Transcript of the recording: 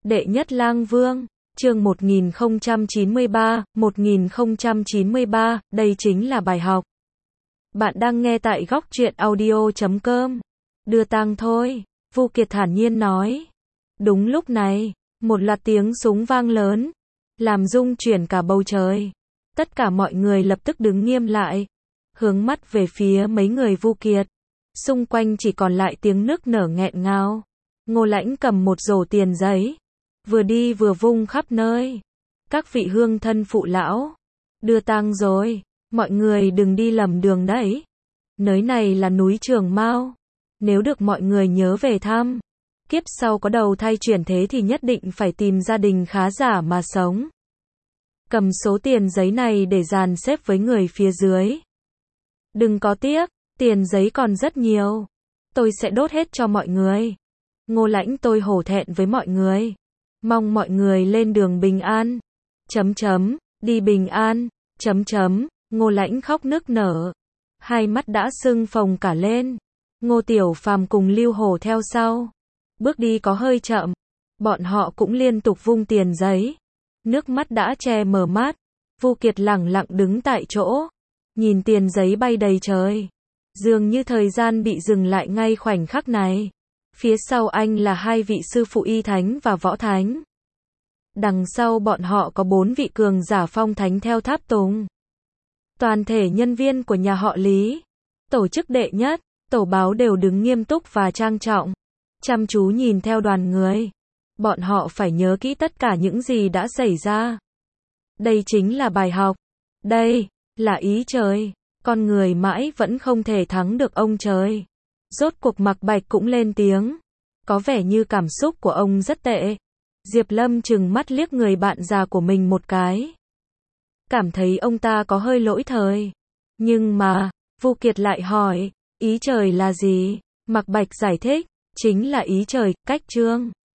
Đệ nhất lang vương, chương 1093, đây chính là bài học. Bạn đang nghe tại góc truyện audio.com. Đưa tang thôi, Vu Kiệt thản nhiên nói. Đúng lúc này, một loạt tiếng súng vang lớn, làm rung chuyển cả bầu trời. Tất cả mọi người lập tức đứng nghiêm lại, hướng mắt về phía mấy người Vu Kiệt. Xung quanh chỉ còn lại tiếng nức nở nghẹn ngào. Ngô Lãnh cầm một rổ tiền giấy, vừa đi vừa vung khắp nơi. Các vị hương thân phụ lão, đưa tang rồi, mọi người đừng đi lầm đường đấy. Nơi này là núi Trường Mao, nếu được mọi người nhớ về thăm. Kiếp sau có đầu thai chuyển thế thì nhất định phải tìm gia đình khá giả mà sống. Cầm số tiền giấy này để dàn xếp với người phía dưới. Đừng có tiếc, tiền giấy còn rất nhiều. Tôi sẽ đốt hết cho mọi người. Ngô Lãnh tôi hổ thẹn với mọi người. Mong mọi người lên đường bình an. Đi bình an. Ngô Lãnh khóc nức nở. Hai mắt đã sưng phồng cả lên. Ngô Tiểu Phàm cùng Lưu Hổ theo sau. Bước đi có hơi chậm. Bọn họ cũng liên tục vung tiền giấy. Nước mắt đã che mờ mắt. Vu Kiệt lẳng lặng đứng tại chỗ. Nhìn tiền giấy bay đầy trời. Dường như thời gian bị dừng lại ngay khoảnh khắc này. Phía sau anh là hai vị sư phụ y thánh và võ thánh. Đằng sau bọn họ có 4 vị cường giả phong thánh theo tháp tùng. Toàn thể nhân viên của nhà họ Lý, tổ chức đệ nhất, tổ báo đều đứng nghiêm túc và trang trọng. Chăm chú nhìn theo đoàn người. Bọn họ phải nhớ kỹ tất cả những gì đã xảy ra. Đây chính là bài học. Đây là ý trời. Con người mãi vẫn không thể thắng được ông trời. Rốt cuộc Mạc Bạch cũng lên tiếng. Có vẻ như cảm xúc của ông rất tệ. Diệp Lâm trừng mắt liếc người bạn già của mình một cái. Cảm thấy ông ta có hơi lỗi thời. Nhưng mà, Vu Kiệt lại hỏi, ý trời là gì? Mạc Bạch giải thích, chính là ý trời, cách chương.